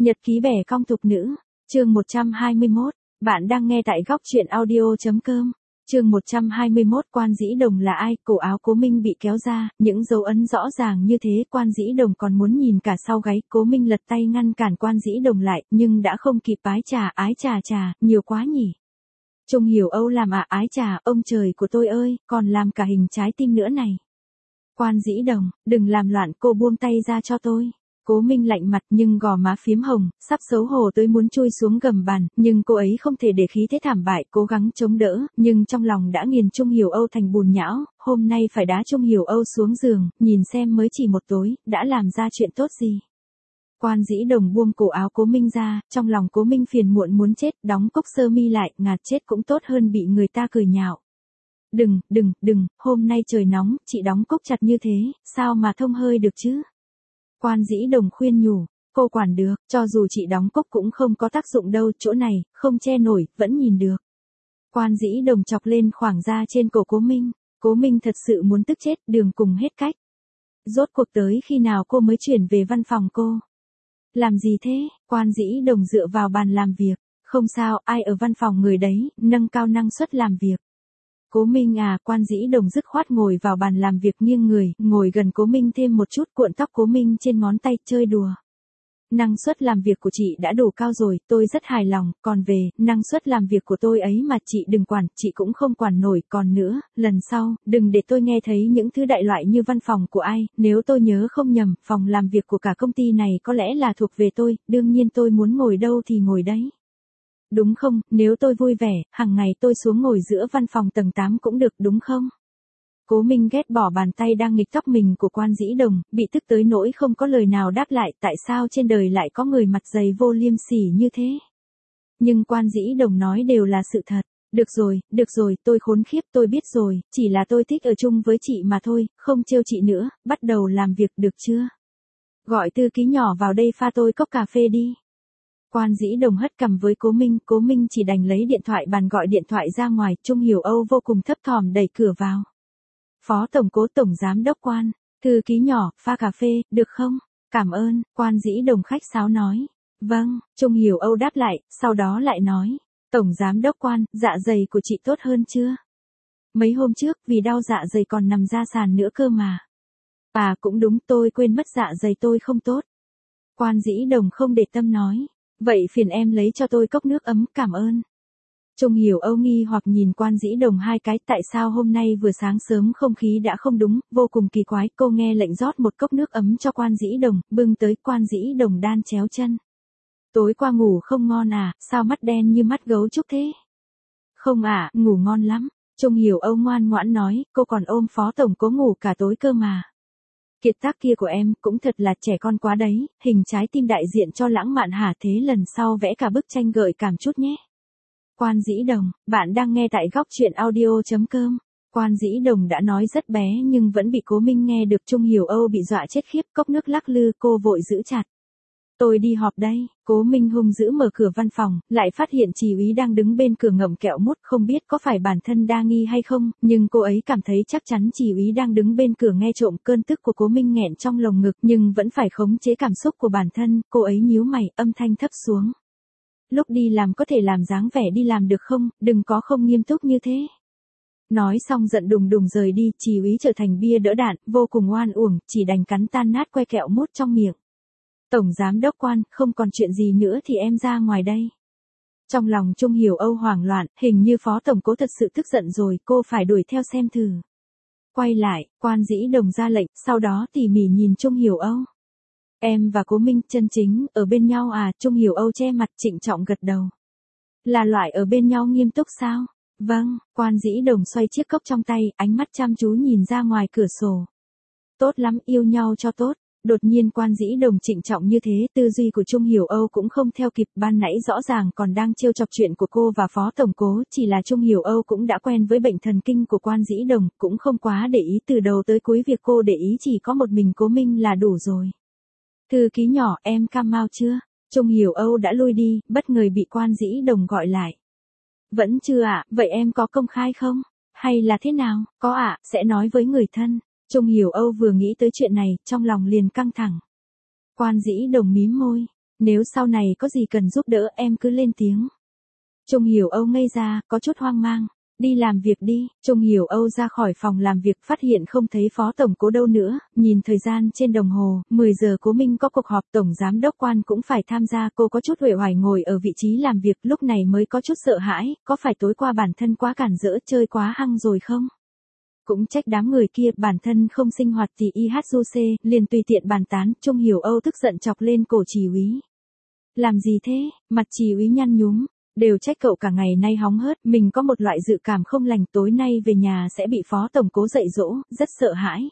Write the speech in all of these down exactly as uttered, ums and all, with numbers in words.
Nhật ký bẻ cong thục nữ, chương một trăm hai mươi mốt, bạn đang nghe tại góc truyện audio.com. Chương một trăm hai mươi mốt Quan Dĩ Đồng là ai? Cổ áo Cố Minh bị kéo ra, những dấu ấn rõ ràng như thế, Quan Dĩ Đồng còn muốn nhìn cả sau gáy, Cố Minh lật tay ngăn cản Quan Dĩ Đồng lại, nhưng đã không kịp. Ái trà, ái trà trà, nhiều quá nhỉ. Trung Hiểu Âu làm ạ, ái trà, ông trời của tôi ơi, còn làm cả hình trái tim nữa này. Quan Dĩ Đồng, đừng làm loạn, cô buông tay ra cho tôi. Cố Minh lạnh mặt nhưng gò má phím hồng, sắp xấu hổ tới muốn chui xuống gầm bàn, nhưng cô ấy không thể để khí thế thảm bại, cố gắng chống đỡ, nhưng trong lòng đã nghiền Trung Hiểu Âu thành bùn nhão, hôm nay phải đá Trung Hiểu Âu xuống giường, nhìn xem mới chỉ một tối, đã làm ra chuyện tốt gì. Quan Dĩ Đồng buông cổ áo Cố Minh ra, trong lòng Cố Minh phiền muộn muốn chết, đóng cúc sơ mi lại, ngạt chết cũng tốt hơn bị người ta cười nhạo. Đừng, đừng, đừng, hôm nay trời nóng, chị đóng cúc chặt như thế, sao mà thông hơi được chứ? Quan Dĩ Đồng khuyên nhủ, cô quản được, cho dù chị đóng cúc cũng không có tác dụng đâu, chỗ này, không che nổi, vẫn nhìn được. Quan Dĩ Đồng chọc lên khoảng da trên cổ Cố Minh, Cố Minh thật sự muốn tức chết, đường cùng hết cách. Rốt cuộc tới khi nào cô mới chuyển về văn phòng cô? Làm gì thế? Quan Dĩ Đồng dựa vào bàn làm việc, không sao, ai ở văn phòng người đấy, nâng cao năng suất làm việc. Cố Minh à, Quan Dĩ Đồng dứt khoát ngồi vào bàn làm việc nghiêng người, ngồi gần Cố Minh thêm một chút, cuộn tóc Cố Minh trên ngón tay, chơi đùa. Năng suất làm việc của chị đã đủ cao rồi, tôi rất hài lòng, còn về, năng suất làm việc của tôi ấy mà chị đừng quản, chị cũng không quản nổi, còn nữa, lần sau, đừng để tôi nghe thấy những thứ đại loại như văn phòng của ai, nếu tôi nhớ không nhầm, phòng làm việc của cả công ty này có lẽ là thuộc về tôi, đương nhiên tôi muốn ngồi đâu thì ngồi đấy. Đúng không, nếu tôi vui vẻ, hàng ngày tôi xuống ngồi giữa văn phòng tầng tám cũng được đúng không? Cố Minh ghét bỏ bàn tay đang nghịch tóc mình của Quan Dĩ Đồng, bị tức tới nỗi không có lời nào đáp lại, tại sao trên đời lại có người mặt dày vô liêm sỉ như thế? Nhưng Quan Dĩ Đồng nói đều là sự thật. Được rồi, được rồi, tôi khốn khiếp, tôi biết rồi, chỉ là tôi thích ở chung với chị mà thôi, không trêu chị nữa, bắt đầu làm việc được chưa? Gọi thư ký nhỏ vào đây pha tôi cốc cà phê đi. Quan Dĩ Đồng hất cằm với Cố Minh, Cố Minh chỉ đành lấy điện thoại bàn gọi điện thoại ra ngoài, Trung Hiểu Âu vô cùng thấp thỏm đẩy cửa vào. Phó Tổng Cố Tổng Giám Đốc Quan, thư ký nhỏ, pha cà phê, được không? Cảm ơn, Quan Dĩ Đồng khách sáo nói. Vâng, Trung Hiểu Âu đáp lại, sau đó lại nói. Tổng Giám Đốc Quan, dạ dày của chị tốt hơn chưa? Mấy hôm trước, vì đau dạ dày còn nằm ra sàn nữa cơ mà. À cũng đúng, tôi quên mất dạ dày tôi không tốt. Quan Dĩ Đồng không để tâm nói. Vậy phiền em lấy cho tôi cốc nước ấm, cảm ơn. Trung Hiểu Âu nghi hoặc nhìn Quan Dĩ Đồng hai cái, tại sao hôm nay vừa sáng sớm không khí đã không đúng, vô cùng kỳ quái, cô nghe lệnh rót một cốc nước ấm cho Quan Dĩ Đồng, bưng tới, Quan Dĩ Đồng đan chéo chân. Tối qua ngủ không ngon à, sao mắt đen như mắt gấu trúc thế? Không à, ngủ ngon lắm. Trung Hiểu Âu ngoan ngoãn nói, cô còn ôm Phó Tổng Cố ngủ cả tối cơ mà. Kiệt tác kia của em cũng thật là trẻ con quá đấy, hình trái tim đại diện cho lãng mạn hả, thế lần sau vẽ cả bức tranh gợi cảm chút nhé. Quan Dĩ Đồng, bạn đang nghe tại góc truyện audio.com. Quan Dĩ Đồng đã nói rất bé nhưng vẫn bị Cố Minh nghe được. Trung Hiểu Âu bị dọa chết khiếp, cốc nước lắc lư, cô vội giữ chặt. Tôi đi họp đây. Cố Minh hung dữ mở cửa văn phòng, lại phát hiện Chỉ úy đang đứng bên cửa ngậm kẹo mút, không biết có phải bản thân đa nghi hay không, nhưng cô ấy cảm thấy chắc chắn Chỉ úy đang đứng bên cửa nghe trộm. Cơn tức của Cố Minh nghẹn trong lồng ngực nhưng vẫn phải khống chế cảm xúc của bản thân, cô ấy nhíu mày, âm thanh thấp xuống. Lúc đi làm có thể làm dáng vẻ đi làm được không, đừng có không nghiêm túc như thế. Nói xong giận đùng đùng rời đi, Chỉ úy trở thành bia đỡ đạn, vô cùng oan uổng, chỉ đành cắn tan nát que kẹo mút trong miệng. Tổng Giám Đốc Quan, không còn chuyện gì nữa thì em ra ngoài đây. Trong lòng Trung Hiểu Âu hoảng loạn, hình như Phó Tổng Cố thật sự tức giận rồi, cô phải đuổi theo xem thử. Quay lại, Quan Dĩ Đồng ra lệnh, sau đó tỉ mỉ nhìn Trung Hiểu Âu. Em và Cố Minh chân chính, ở bên nhau à? Trung Hiểu Âu che mặt trịnh trọng gật đầu. Là loại ở bên nhau nghiêm túc sao? Vâng, Quan Dĩ Đồng xoay chiếc cốc trong tay, ánh mắt chăm chú nhìn ra ngoài cửa sổ. Tốt lắm, yêu nhau cho tốt. Đột nhiên Quan Dĩ Đồng trịnh trọng như thế, tư duy của Trung Hiểu Âu cũng không theo kịp, ban nãy rõ ràng còn đang trêu chọc chuyện của cô và Phó Tổng Cố, chỉ là Trung Hiểu Âu cũng đã quen với bệnh thần kinh của Quan Dĩ Đồng, cũng không quá để ý, từ đầu tới cuối việc cô để ý chỉ có một mình Cố Minh là đủ rồi. Thư ký nhỏ, em cam mau chưa? Trung Hiểu Âu đã lui đi, bất ngờ bị Quan Dĩ Đồng gọi lại. Vẫn chưa ạ, à, vậy em có công khai không? Hay là thế nào? Có ạ, à, sẽ nói với người thân. Trung Hiểu Âu vừa nghĩ tới chuyện này, trong lòng liền căng thẳng. Quan Dĩ Đồng mím môi. Nếu sau này có gì cần giúp đỡ em cứ lên tiếng. Trung Hiểu Âu ngây ra, có chút hoang mang. Đi làm việc đi. Trung Hiểu Âu ra khỏi phòng làm việc phát hiện không thấy phó tổng cố đâu nữa, nhìn thời gian trên đồng hồ, mười giờ Cố Minh có cuộc họp, tổng giám đốc Quan cũng phải tham gia, cô có chút uể oải ngồi ở vị trí làm việc, lúc này mới có chút sợ hãi, có phải tối qua bản thân quá cản rỡ chơi quá hăng rồi không? Cũng trách đám người kia, bản thân không sinh hoạt thì i hát du xê, liền tùy tiện bàn tán. Trung Hiểu Âu tức giận chọc lên cổ Chỉ Úy. Làm gì thế? Mặt Chỉ Úy nhăn nhúm. Đều trách cậu cả ngày nay hóng hớt, mình có một loại dự cảm không lành, tối nay về nhà sẽ bị phó tổng cố dạy dỗ, rất sợ hãi.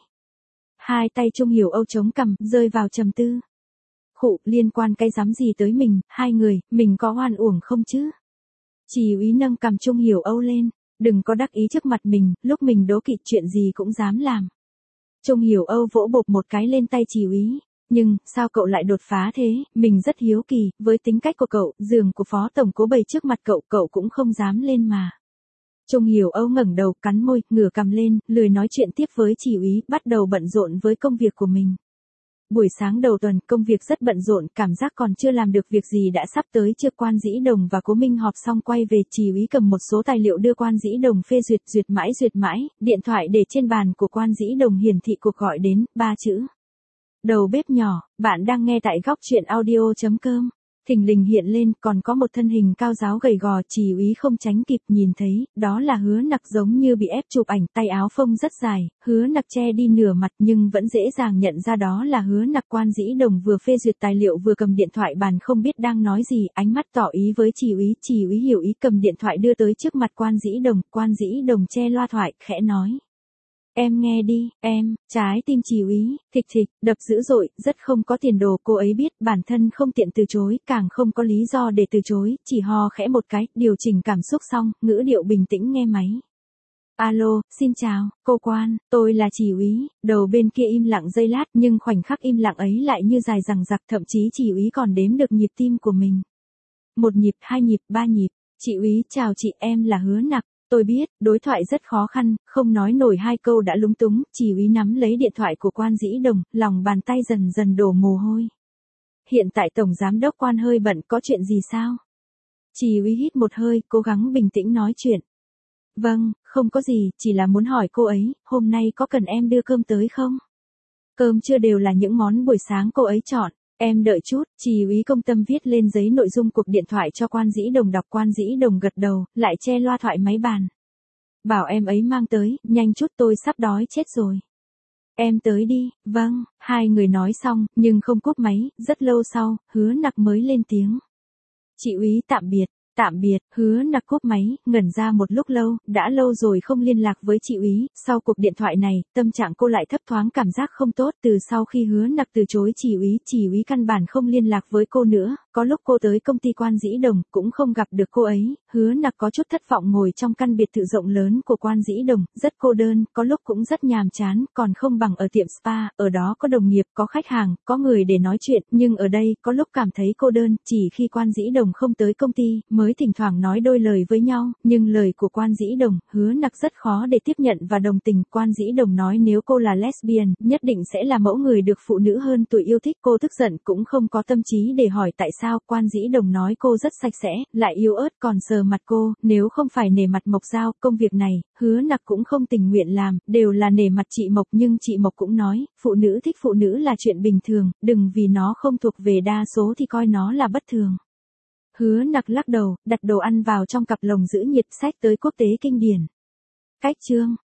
Hai tay Trung Hiểu Âu chống cằm, rơi vào trầm tư. Khụ, liên quan cái dám gì tới mình, hai người, mình có oan uổng không chứ? Chỉ Úy nâng cằm Trung Hiểu Âu lên, đừng có đắc ý trước mặt mình, lúc mình đố kỵ chuyện gì cũng dám làm. Trung Hiểu Âu vỗ bộp một cái lên tay Chỉ Úy. Nhưng, sao cậu lại đột phá thế, mình rất hiếu kỳ, với tính cách của cậu, giường của phó tổng cố bày trước mặt cậu, cậu cũng không dám lên mà. Trung Hiểu Âu ngẩng đầu, cắn môi, ngửa cằm lên, lười nói chuyện tiếp với Chỉ Úy, bắt đầu bận rộn với công việc của mình. Buổi sáng đầu tuần, công việc rất bận rộn, cảm giác còn chưa làm được việc gì đã sắp tới chưa. Quan Dĩ Đồng và Cố Minh họp xong quay về, Chỉ Úy cầm một số tài liệu đưa Quan Dĩ Đồng phê duyệt, duyệt mãi duyệt mãi, điện thoại để trên bàn của Quan Dĩ Đồng hiển thị cuộc gọi đến, ba chữ. Đầu bếp nhỏ, bạn đang nghe tại góc truyện audio.com. Thình lình hiện lên, còn có một thân hình cao ráo gầy gò, Chỉ Úy không tránh kịp nhìn thấy, đó là Hứa Nặc, giống như bị ép chụp ảnh, tay áo phông rất dài, Hứa Nặc che đi nửa mặt nhưng vẫn dễ dàng nhận ra đó là Hứa Nặc. Quan Dĩ Đồng vừa phê duyệt tài liệu vừa cầm điện thoại bàn không biết đang nói gì, ánh mắt tỏ ý với Chỉ Úy, Chỉ Úy hiểu ý cầm điện thoại đưa tới trước mặt Quan Dĩ Đồng, Quan Dĩ Đồng che loa thoại, khẽ nói. Em nghe đi, em, trái tim Chỉ Úy, thịch thịch, đập dữ dội, rất không có tiền đồ, cô ấy biết bản thân không tiện từ chối, càng không có lý do để từ chối, chỉ ho khẽ một cái, điều chỉnh cảm xúc xong, ngữ điệu bình tĩnh nghe máy. Alo, xin chào, cô Quan, tôi là Chỉ Úy. Đầu bên kia im lặng giây lát, nhưng khoảnh khắc im lặng ấy lại như dài dằng dặc, thậm chí Chỉ Úy còn đếm được nhịp tim của mình. Một nhịp, hai nhịp, ba nhịp. Chị Úy, chào chị, em là Hứa Nặc. Tôi biết, đối thoại rất khó khăn, không nói nổi hai câu đã lúng túng, Chỉ Úy nắm lấy điện thoại của Quan Dĩ Đồng, lòng bàn tay dần dần đổ mồ hôi. Hiện tại tổng giám đốc Quan hơi bận, có chuyện gì sao? Chỉ Úy hít một hơi, cố gắng bình tĩnh nói chuyện. Vâng, không có gì, chỉ là muốn hỏi cô ấy, hôm nay có cần em đưa cơm tới không? Cơm trưa đều là những món buổi sáng cô ấy chọn. Em đợi chút, Chỉ Úy công tâm viết lên giấy nội dung cuộc điện thoại cho Quan Dĩ Đồng đọc. Quan Dĩ Đồng gật đầu, lại che loa thoại máy bàn. Bảo em ấy mang tới, nhanh chút, tôi sắp đói chết rồi. Em tới đi, vâng, hai người nói xong, nhưng không cúp máy, rất lâu sau, Hứa Nặc mới lên tiếng. Chị Úy tạm biệt. Tạm biệt, Hứa Nặc cúp máy, ngẩn ra một lúc lâu, đã lâu rồi không liên lạc với chị Úy, sau cuộc điện thoại này, tâm trạng cô lại thấp thoáng cảm giác không tốt, từ sau khi Hứa Nặc từ chối chị Úy, chị Úy căn bản không liên lạc với cô nữa, có lúc cô tới công ty Quan Dĩ Đồng, cũng không gặp được cô ấy, Hứa Nặc có chút thất vọng ngồi trong căn biệt thự rộng lớn của Quan Dĩ Đồng, rất cô đơn, có lúc cũng rất nhàm chán, còn không bằng ở tiệm spa, ở đó có đồng nghiệp, có khách hàng, có người để nói chuyện, nhưng ở đây, có lúc cảm thấy cô đơn, chỉ khi Quan Dĩ Đồng không tới công ty, mới thỉnh thoảng nói đôi lời với nhau, nhưng lời của Quan Dĩ Đồng, Hứa Nặc rất khó để tiếp nhận và đồng tình. Quan Dĩ Đồng nói nếu cô là lesbian, nhất định sẽ là mẫu người được phụ nữ hơn tuổi yêu thích. Cô tức giận cũng không có tâm trí để hỏi tại sao. Quan Dĩ Đồng nói cô rất sạch sẽ, lại yếu ớt, còn sờ mặt cô, nếu không phải nể mặt Mộc Giao, công việc này, Hứa Nặc cũng không tình nguyện làm, đều là nể mặt chị Mộc. Nhưng chị Mộc cũng nói, phụ nữ thích phụ nữ là chuyện bình thường, đừng vì nó không thuộc về đa số thì coi nó là bất thường. Hứa Nặc lắc đầu, đặt đồ ăn vào trong cặp lồng giữ nhiệt, sách tới quốc tế kinh điển. Cách chương